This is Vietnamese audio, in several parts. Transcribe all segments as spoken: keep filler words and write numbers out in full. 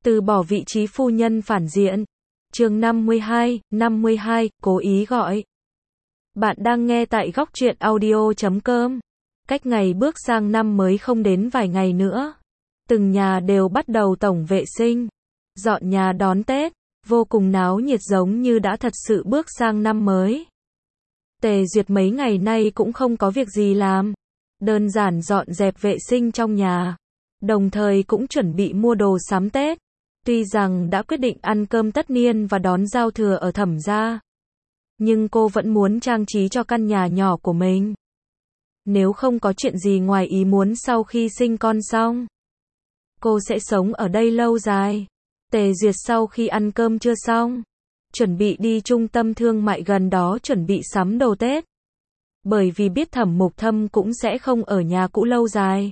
Từ bỏ vị trí phu nhân phản diện. Chương năm mươi hai, năm mươi hai, cố ý gọi. Bạn đang nghe tại góc truyện audio chấm com. Cách ngày bước sang năm mới không đến vài ngày nữa. Từng nhà đều bắt đầu tổng vệ sinh, dọn nhà đón Tết, vô cùng náo nhiệt giống như đã thật sự bước sang năm mới. Tề Duyệt mấy ngày nay cũng không có việc gì làm, đơn giản dọn dẹp vệ sinh trong nhà, đồng thời cũng chuẩn bị mua đồ sắm Tết. Tuy rằng đã quyết định ăn cơm tất niên và đón giao thừa ở Thẩm gia, nhưng cô vẫn muốn trang trí cho căn nhà nhỏ của mình. Nếu không có chuyện gì ngoài ý muốn sau khi sinh con xong, cô sẽ sống ở đây lâu dài. Tề Duyệt sau khi ăn cơm trưa xong, chuẩn bị đi trung tâm thương mại gần đó chuẩn bị sắm đồ Tết. Bởi vì biết Thẩm Mục Thâm cũng sẽ không ở nhà cũ lâu dài.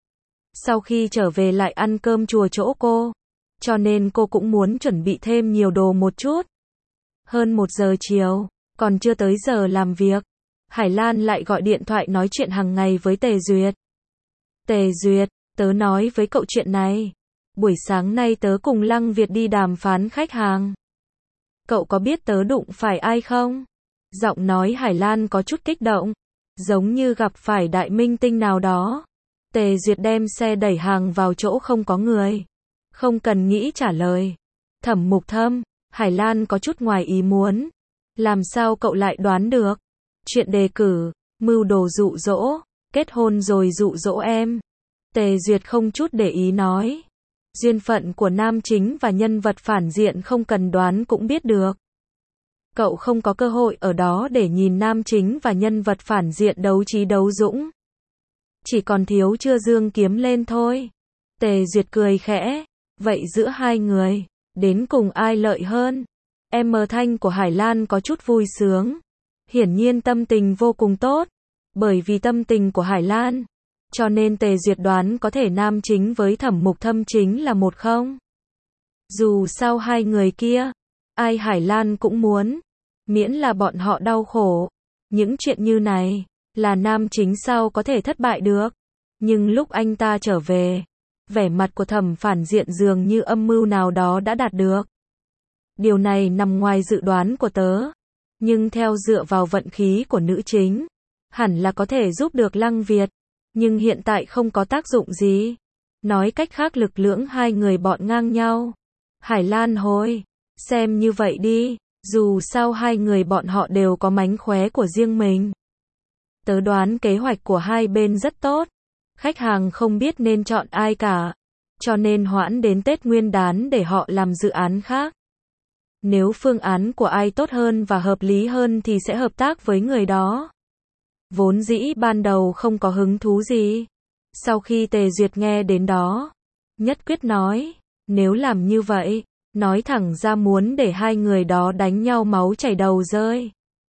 Sau khi trở về lại ăn cơm chùa chỗ cô, cho nên cô cũng muốn chuẩn bị thêm nhiều đồ một chút. Hơn một giờ chiều, còn chưa tới giờ làm việc, Hải Lan lại gọi điện thoại nói chuyện hàng ngày với Tề Duyệt. Tề Duyệt, tớ nói với cậu chuyện này. Buổi sáng nay tớ cùng Lăng Việt đi đàm phán khách hàng. Cậu có biết tớ đụng phải ai không? Giọng nói Hải Lan có chút kích động, giống như gặp phải đại minh tinh nào đó. Tề Duyệt đem xe đẩy hàng vào chỗ không có người. Không cần nghĩ trả lời. Thẩm Mục Thâm, Hải Lan có chút ngoài ý muốn. Làm sao cậu lại đoán được? Chuyện đề cử, mưu đồ dụ dỗ, kết hôn rồi dụ dỗ em. Tề Duyệt không chút để ý nói. Duyên phận của nam chính và nhân vật phản diện không cần đoán cũng biết được. Cậu không có cơ hội ở đó để nhìn nam chính và nhân vật phản diện đấu trí đấu dũng. Chỉ còn thiếu chưa dương kiếm lên thôi. Tề Duyệt cười khẽ. Vậy giữa hai người, đến cùng ai lợi hơn? Em mờ thanh của Hải Lan có chút vui sướng. Hiển nhiên tâm tình vô cùng tốt. Bởi vì tâm tình của Hải Lan, cho nên Tề Duyệt đoán có thể nam chính với Thẩm Mục Thâm chính là một không. Dù sao hai người kia, ai Hải Lan cũng muốn. Miễn là bọn họ đau khổ. Những chuyện như này, là nam chính sao có thể thất bại được. Nhưng lúc anh ta trở về, vẻ mặt của Thẩm phản diện dường như âm mưu nào đó đã đạt được. Điều này nằm ngoài dự đoán của tớ. Nhưng theo dựa vào vận khí của nữ chính, hẳn là có thể giúp được Lăng Việt. Nhưng hiện tại không có tác dụng gì. Nói cách khác lực lượng hai người bọn ngang nhau. Hải Lan hồi, xem như vậy đi. Dù sao hai người bọn họ đều có mánh khóe của riêng mình. Tớ đoán kế hoạch của hai bên rất tốt. Khách hàng không biết nên chọn ai cả. Cho nên hoãn đến Tết Nguyên đán để họ làm dự án khác. Nếu phương án của ai tốt hơn và hợp lý hơn thì sẽ hợp tác với người đó. Vốn dĩ ban đầu không có hứng thú gì. Sau khi Tề Duyệt nghe đến đó, nhất quyết nói, nếu làm như vậy, nói thẳng ra muốn để hai người đó đánh nhau máu chảy đầu rơi.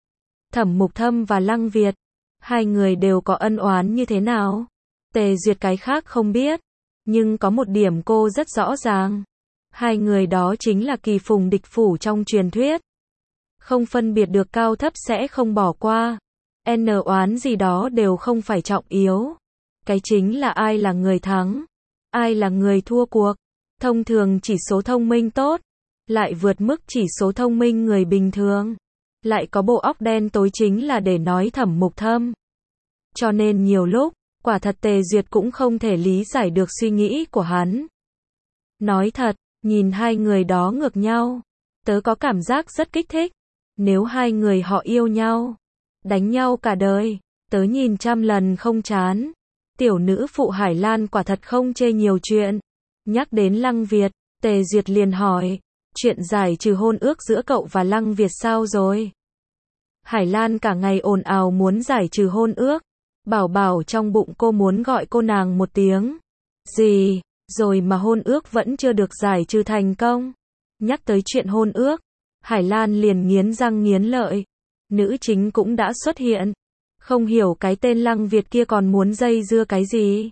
Thẩm Mục Thâm và Lăng Việt, hai người đều có ân oán như thế nào? Tề Duyệt cái khác không biết, nhưng có một điểm cô rất rõ ràng. Hai người đó chính là kỳ phùng địch phủ trong truyền thuyết. Không phân biệt được cao thấp sẽ không bỏ qua. N oán gì đó đều không phải trọng yếu. Cái chính là ai là người thắng, ai là người thua cuộc. Thông thường chỉ số thông minh tốt, lại vượt mức chỉ số thông minh người bình thường. Lại có bộ óc đen tối chính là để nói Thẩm Mục Thâm. Cho nên nhiều lúc, quả thật Tề Duyệt cũng không thể lý giải được suy nghĩ của hắn. Nói thật, nhìn hai người đó ngược nhau, tớ có cảm giác rất kích thích. Nếu hai người họ yêu nhau, đánh nhau cả đời, tớ nhìn trăm lần không chán. Tiểu nữ phụ Hải Lan quả thật không chê nhiều chuyện. Nhắc đến Lăng Việt, Tề Duyệt liền hỏi, chuyện giải trừ hôn ước giữa cậu và Lăng Việt sao rồi? Hải Lan cả ngày ồn ào muốn giải trừ hôn ước. Bảo bảo trong bụng cô muốn gọi cô nàng một tiếng. Gì, rồi mà hôn ước vẫn chưa được giải trừ thành công. Nhắc tới chuyện hôn ước, Hải Lan liền nghiến răng nghiến lợi. Nữ chính cũng đã xuất hiện. Không hiểu cái tên Lăng Việt kia còn muốn dây dưa cái gì.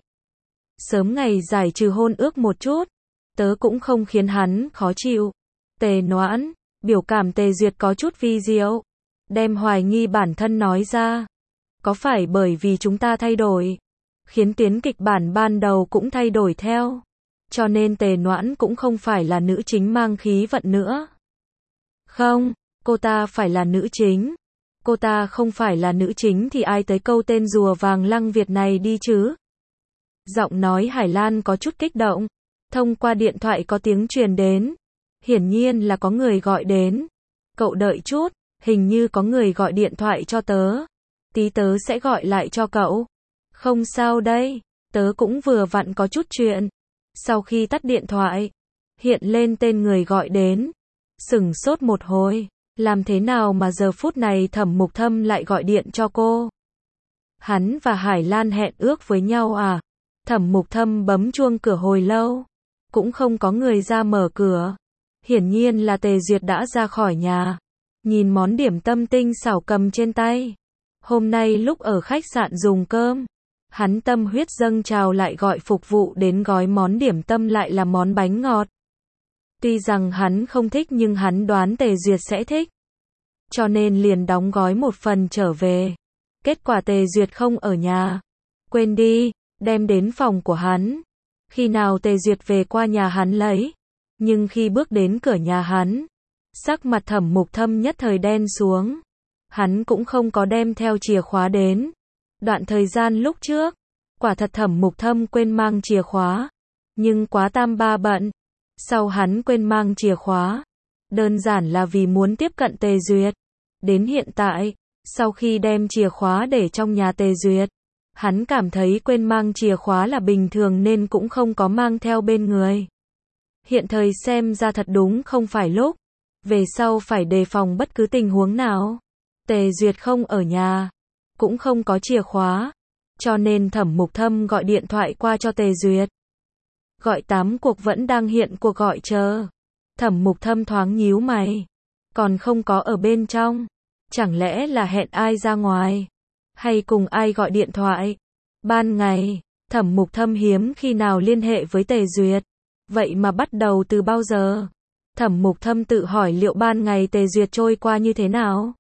Sớm ngày giải trừ hôn ước một chút, tớ cũng không khiến hắn khó chịu. Tề Noãn, biểu cảm Tề Duyệt có chút vi diệu. Đem hoài nghi bản thân nói ra. Có phải bởi vì chúng ta thay đổi, khiến tuyến kịch bản ban đầu cũng thay đổi theo? cho nên Tề Noãn cũng không phải là nữ chính mang khí vận nữa. Không, cô ta phải là nữ chính. Cô ta không phải là nữ chính thì ai tới câu tên rùa vàng Lăng Việt này đi chứ? Giọng nói Hải Lan có chút kích động. Thông qua điện thoại có tiếng truyền đến. Hiển nhiên là có người gọi đến. Cậu đợi chút, hình như có người gọi điện thoại cho tớ. Tí tớ sẽ gọi lại cho cậu. Không sao đây, tớ cũng vừa vặn có chút chuyện. Sau khi tắt điện thoại, hiện lên tên người gọi đến. Sửng sốt một hồi, làm thế nào mà giờ phút này Thẩm Mục Thâm lại gọi điện cho cô? Hắn và Hải Lan hẹn ước với nhau à? Thẩm Mục Thâm bấm chuông cửa hồi lâu, cũng không có người ra mở cửa. Hiển nhiên là Tề Duyệt đã ra khỏi nhà. Nhìn món điểm tâm tinh xảo cầm trên tay. Hôm nay lúc ở khách sạn dùng cơm, hắn tâm huyết dâng trào lại gọi phục vụ đến gói món điểm tâm lại là món bánh ngọt. Tuy rằng hắn không thích nhưng hắn đoán Tề Duyệt sẽ thích. Cho nên liền đóng gói một phần trở về. Kết quả Tề Duyệt không ở nhà. Quên đi, đem đến phòng của hắn. Khi nào Tề Duyệt về qua nhà hắn lấy. Nhưng khi bước đến cửa nhà hắn, sắc mặt Thẩm Mục Thâm nhất thời đen xuống. Hắn cũng không có đem theo chìa khóa đến. Đoạn thời gian lúc trước, quả thật Thẩm Mục Thâm quên mang chìa khóa. Nhưng quá tam ba bận. Sau hắn quên mang chìa khóa. Đơn giản là vì muốn tiếp cận Tề Duyệt. Đến hiện tại, sau khi đem chìa khóa để trong nhà Tề Duyệt, hắn cảm thấy quên mang chìa khóa là bình thường nên cũng không có mang theo bên người. Hiện thời xem ra thật đúng không phải lúc. Về sau phải đề phòng bất cứ tình huống nào. Tề Duyệt không ở nhà, cũng không có chìa khóa. Cho nên Thẩm Mục Thâm gọi điện thoại qua cho Tề Duyệt. Gọi tám cuộc vẫn đang hiện cuộc gọi chờ. Thẩm Mục Thâm thoáng nhíu mày. Còn không có ở bên trong. Chẳng lẽ là hẹn ai ra ngoài? Hay cùng ai gọi điện thoại? Ban ngày, Thẩm Mục Thâm hiếm khi nào liên hệ với Tề Duyệt. Vậy mà bắt đầu từ bao giờ? Thẩm Mục Thâm tự hỏi liệu ban ngày Tề Duyệt trôi qua như thế nào?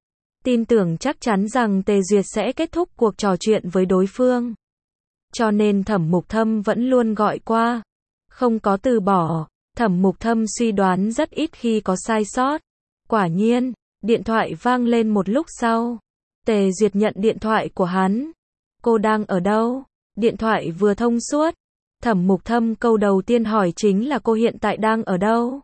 Tin tưởng chắc chắn rằng Tề Duyệt sẽ kết thúc cuộc trò chuyện với đối phương. Cho nên Thẩm Mục Thâm vẫn luôn gọi qua. Không có từ bỏ. Thẩm Mục Thâm suy đoán rất ít khi có sai sót. Quả nhiên, điện thoại vang lên một lúc sau. Tề Duyệt nhận điện thoại của hắn. Cô đang ở đâu? Điện thoại vừa thông suốt. Thẩm Mục Thâm câu đầu tiên hỏi chính là cô hiện tại đang ở đâu?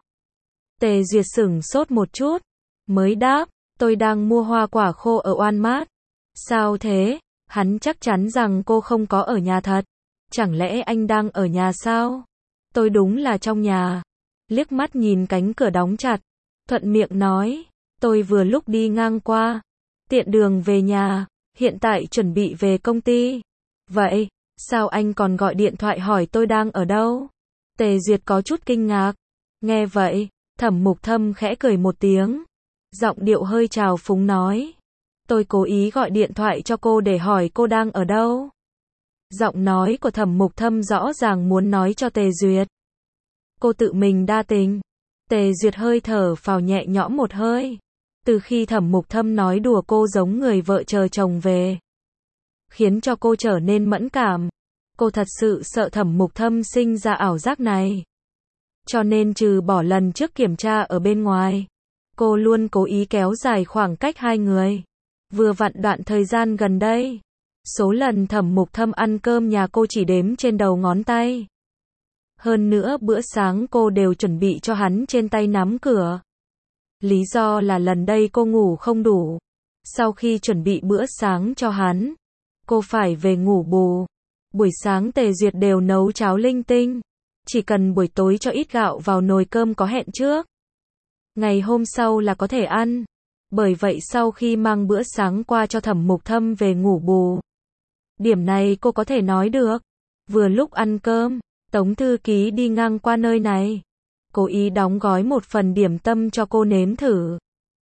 Tề Duyệt sửng sốt một chút. Mới đáp, tôi đang mua hoa quả khô ở Walmart. Sao thế? Hắn chắc chắn rằng cô không có ở nhà thật. Chẳng lẽ anh đang ở nhà sao? Tôi đúng là trong nhà. Liếc mắt nhìn cánh cửa đóng chặt. Thuận miệng nói. Tôi vừa lúc đi ngang qua. Tiện đường về nhà. Hiện tại chuẩn bị về công ty. Vậy, sao anh còn gọi điện thoại hỏi tôi đang ở đâu? Tề Duyệt có chút kinh ngạc. Nghe vậy, Thẩm Mục Thâm khẽ cười một tiếng. Giọng điệu hơi trào phúng nói. Tôi cố ý gọi điện thoại cho cô để hỏi cô đang ở đâu. Giọng nói của Thẩm Mục Thâm rõ ràng muốn nói cho Tề Duyệt. Cô tự mình đa tình. Tề Duyệt hơi thở phào nhẹ nhõm một hơi. Từ khi Thẩm Mục Thâm nói đùa cô giống người vợ chờ chồng về, khiến cho cô trở nên mẫn cảm. Cô thật sự sợ Thẩm Mục Thâm sinh ra ảo giác này. Cho nên trừ bỏ lần trước kiểm tra ở bên ngoài, cô luôn cố ý kéo dài khoảng cách hai người. Vừa vặn đoạn thời gian gần đây, số lần Thẩm Mục Thâm ăn cơm nhà cô chỉ đếm trên đầu ngón tay. Hơn nữa bữa sáng cô đều chuẩn bị cho hắn trên tay nắm cửa. Lý do là lần đây cô ngủ không đủ. Sau khi chuẩn bị bữa sáng cho hắn, cô phải về ngủ bù. Buổi sáng Tề Duyệt đều nấu cháo linh tinh. Chỉ cần buổi tối cho ít gạo vào nồi cơm có hẹn trước. Ngày hôm sau là có thể ăn. Bởi vậy sau khi mang bữa sáng qua cho Thẩm Mục Thâm về ngủ bù. Điểm này cô có thể nói được. Vừa lúc ăn cơm, Tống thư ký đi ngang qua nơi này. Cố ý đóng gói một phần điểm tâm cho cô nếm thử.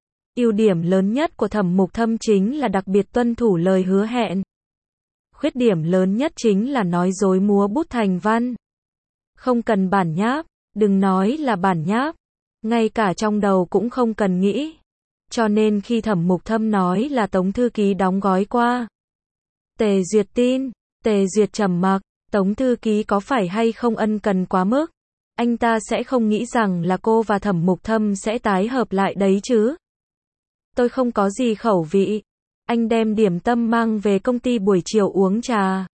Ưu điểm lớn nhất của Thẩm Mục Thâm chính là đặc biệt tuân thủ lời hứa hẹn. Khuyết điểm lớn nhất chính là nói dối múa bút thành văn. Không cần bản nháp, đừng nói là bản nháp, ngay cả trong đầu cũng không cần nghĩ. Cho nên khi Thẩm Mục Thâm nói là Tống thư ký đóng gói qua, Tề Duyệt tin. Tề Duyệt trầm mặc. Tống thư ký có phải hay không ân cần quá mức? Anh ta sẽ không nghĩ rằng là cô và Thẩm Mục Thâm sẽ tái hợp lại đấy chứ? Tôi không có gì khẩu vị. Anh đem điểm tâm mang về công ty buổi chiều uống trà.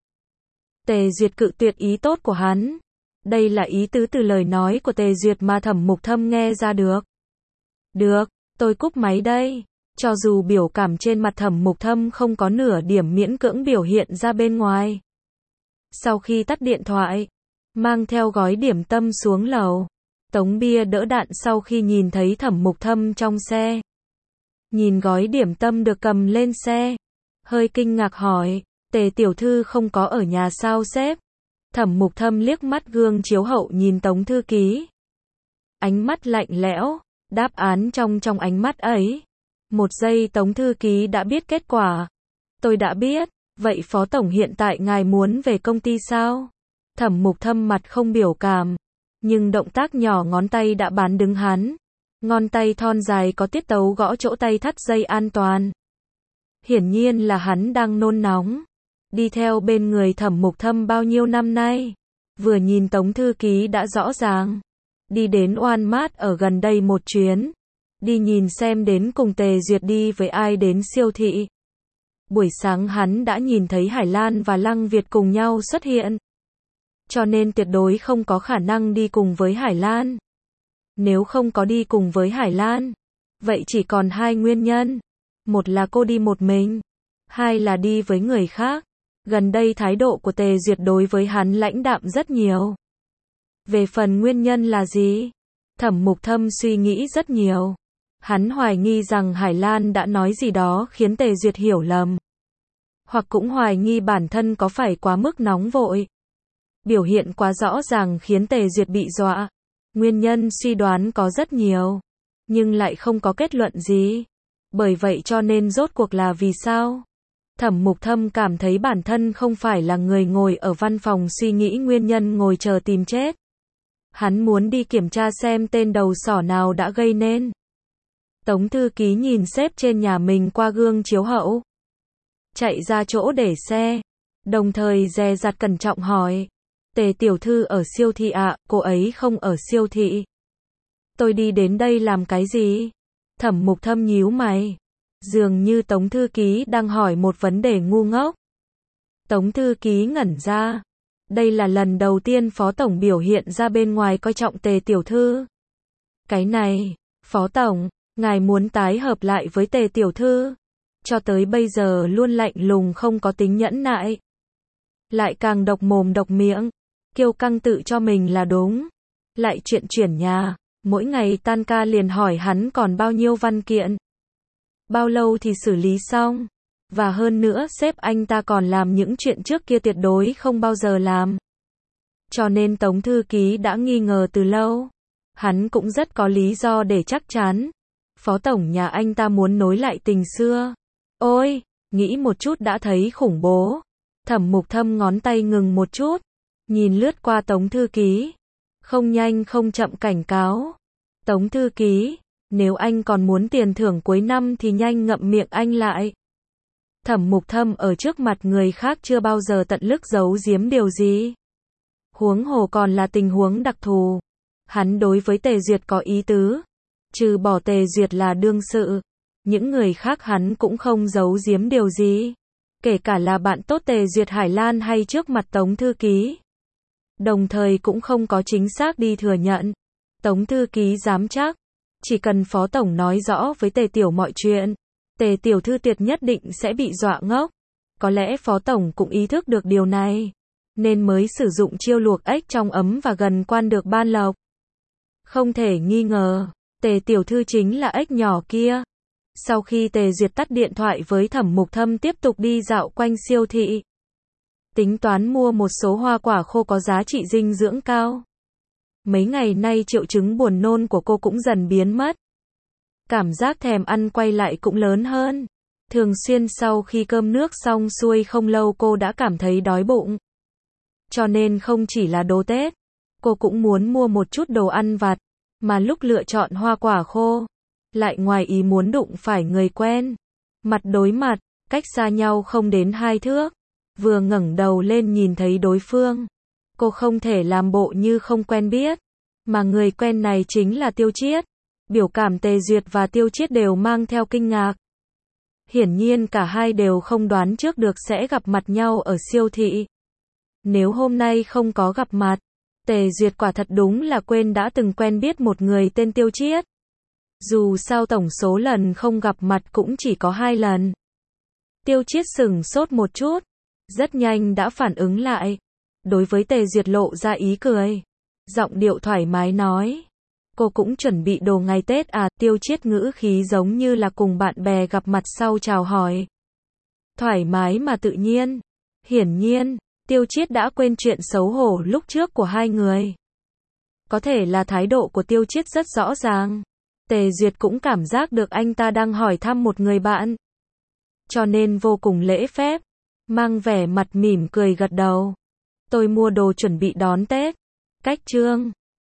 Tề Duyệt cự tuyệt ý tốt của hắn. Đây là ý tứ từ lời nói của Tề Duyệt mà Thẩm Mục Thâm nghe ra được. Được, tôi cúp máy đây. Cho dù biểu cảm trên mặt Thẩm Mục Thâm không có nửa điểm miễn cưỡng biểu hiện ra bên ngoài. Sau khi tắt điện thoại, mang theo gói điểm tâm xuống lầu, Tống Bia đỡ đạn sau khi nhìn thấy Thẩm Mục Thâm trong xe. Nhìn gói điểm tâm được cầm lên xe, hơi kinh ngạc hỏi, Tề tiểu thư không có ở nhà sao sếp? Thẩm Mục Thâm liếc mắt gương chiếu hậu nhìn Tống thư ký. Ánh mắt lạnh lẽo, đáp án trong trong ánh mắt ấy. Một giây Tống thư ký đã biết kết quả. Tôi đã biết, vậy Phó Tổng hiện tại ngài muốn về công ty sao? Thẩm Mục Thâm mặt không biểu cảm, nhưng động tác nhỏ ngón tay đã bán đứng hắn. Ngón tay thon dài có tiết tấu gõ chỗ tay thắt dây an toàn. Hiển nhiên là hắn đang nôn nóng. Đi theo bên người Thẩm Mục Thâm bao nhiêu năm nay, vừa nhìn Tống thư ký đã rõ ràng. Đi đến Oan Mart ở gần đây một chuyến, đi nhìn xem đến cùng Tề Duyệt đi với ai đến siêu thị. Buổi sáng hắn đã nhìn thấy Hải Lan và Lăng Việt cùng nhau xuất hiện, cho nên tuyệt đối không có khả năng đi cùng với Hải Lan. Nếu không có đi cùng với Hải Lan, vậy chỉ còn hai nguyên nhân. Một là cô đi một mình, hai là đi với người khác. Gần đây thái độ của Tề Duyệt đối với hắn lãnh đạm rất nhiều. Về phần nguyên nhân là gì? Thẩm Mục Thâm suy nghĩ rất nhiều. Hắn hoài nghi rằng Hải Lan đã nói gì đó khiến Tề Duyệt hiểu lầm. Hoặc cũng hoài nghi bản thân có phải quá mức nóng vội. Biểu hiện quá rõ ràng khiến Tề Duyệt bị dọa. Nguyên nhân suy đoán có rất nhiều, nhưng lại không có kết luận gì. Bởi vậy cho nên rốt cuộc là vì sao? Thẩm Mục Thâm cảm thấy bản thân không phải là người ngồi ở văn phòng suy nghĩ nguyên nhân ngồi chờ tìm chết. Hắn muốn đi kiểm tra xem tên đầu sỏ nào đã gây nên. Tống thư ký nhìn sếp trên nhà mình qua gương chiếu hậu, chạy ra chỗ để xe, đồng thời dè dặt cẩn trọng hỏi, Tề tiểu thư ở siêu thị ạ? À, cô ấy không ở siêu thị. Tôi đi đến đây làm cái gì? Thẩm Mục Thâm nhíu mày, dường như Tống thư ký đang hỏi một vấn đề ngu ngốc. Tống thư ký ngẩn ra. Đây là lần đầu tiên Phó Tổng biểu hiện ra bên ngoài coi trọng Tề tiểu thư. Cái này, Phó Tổng, ngài muốn tái hợp lại với Tề tiểu thư. Cho tới bây giờ luôn lạnh lùng không có tính nhẫn nại. Lại càng độc mồm độc miệng, kiêu căng tự cho mình là đúng. Lại chuyện chuyển nhà, mỗi ngày tan ca liền hỏi hắn còn bao nhiêu văn kiện. Bao lâu thì xử lý xong. Và hơn nữa sếp anh ta còn làm những chuyện trước kia tuyệt đối không bao giờ làm. Cho nên Tống thư ký đã nghi ngờ từ lâu. Hắn cũng rất có lý do để chắc chắn. Phó Tổng nhà anh ta muốn nối lại tình xưa. Ôi, nghĩ một chút đã thấy khủng bố. Thẩm Mục Thâm ngón tay ngừng một chút, nhìn lướt qua Tống thư ký, không nhanh không chậm cảnh cáo. Tống thư ký, nếu anh còn muốn tiền thưởng cuối năm thì nhanh ngậm miệng anh lại. Thẩm Mục Thâm ở trước mặt người khác chưa bao giờ tận lực giấu giếm điều gì. Huống hồ còn là tình huống đặc thù. Hắn đối với Tề Duyệt có ý tứ. Trừ bỏ Tề Duyệt là đương sự, những người khác hắn cũng không giấu giếm điều gì. Kể cả là bạn tốt Tề Duyệt Hải Lan hay trước mặt Tống thư ký. Đồng thời cũng không có chính xác đi thừa nhận. Tống thư ký dám chắc, chỉ cần Phó Tổng nói rõ với Tề Tiểu mọi chuyện, Tề tiểu thư tuyệt nhất định sẽ bị dọa ngốc. Có lẽ Phó Tổng cũng ý thức được điều này, nên mới sử dụng chiêu luộc ếch trong ấm và gần quan được ban lộc. Không thể nghi ngờ, Tề tiểu thư chính là ếch nhỏ kia. Sau khi Tề Duyệt tắt điện thoại với Thẩm Mục Thâm tiếp tục đi dạo quanh siêu thị. Tính toán mua một số hoa quả khô có giá trị dinh dưỡng cao. Mấy ngày nay triệu chứng buồn nôn của cô cũng dần biến mất. Cảm giác thèm ăn quay lại cũng lớn hơn. Thường xuyên sau khi cơm nước xong xuôi không lâu cô đã cảm thấy đói bụng. Cho nên không chỉ là đồ Tết, cô cũng muốn mua một chút đồ ăn vặt. Mà lúc lựa chọn hoa quả khô, lại ngoài ý muốn đụng phải người quen. Mặt đối mặt, cách xa nhau không đến hai thước. vừa ngẩng đầu lên nhìn thấy đối phương. Cô không thể làm bộ như không quen biết, mà người quen này chính là Tiêu Chiết. Biểu cảm Tề Duyệt và Tiêu Chiết đều mang theo kinh ngạc. Hiển nhiên cả hai đều không đoán trước được sẽ gặp mặt nhau ở siêu thị. Nếu hôm nay không có gặp mặt, Tề Duyệt quả thật đúng là quên đã từng quen biết một người tên Tiêu Chiết. Dù sao tổng số lần không gặp mặt cũng chỉ có hai lần. Tiêu Chiết sửng sốt một chút, rất nhanh đã phản ứng lại. Đối với Tề Duyệt lộ ra ý cười, giọng điệu thoải mái nói. Cô cũng chuẩn bị đồ ngày Tết à? Tiêu Chiết ngữ khí giống như là cùng bạn bè gặp mặt sau chào hỏi. Thoải mái mà tự nhiên. Hiển nhiên, Tiêu Chiết đã quên chuyện xấu hổ lúc trước của hai người. Có thể là thái độ của Tiêu Chiết rất rõ ràng. Tề Duyệt cũng cảm giác được anh ta đang hỏi thăm một người bạn. Cho nên vô cùng lễ phép, mang vẻ mặt mỉm cười gật đầu. Tôi mua đồ chuẩn bị đón Tết. Cách chương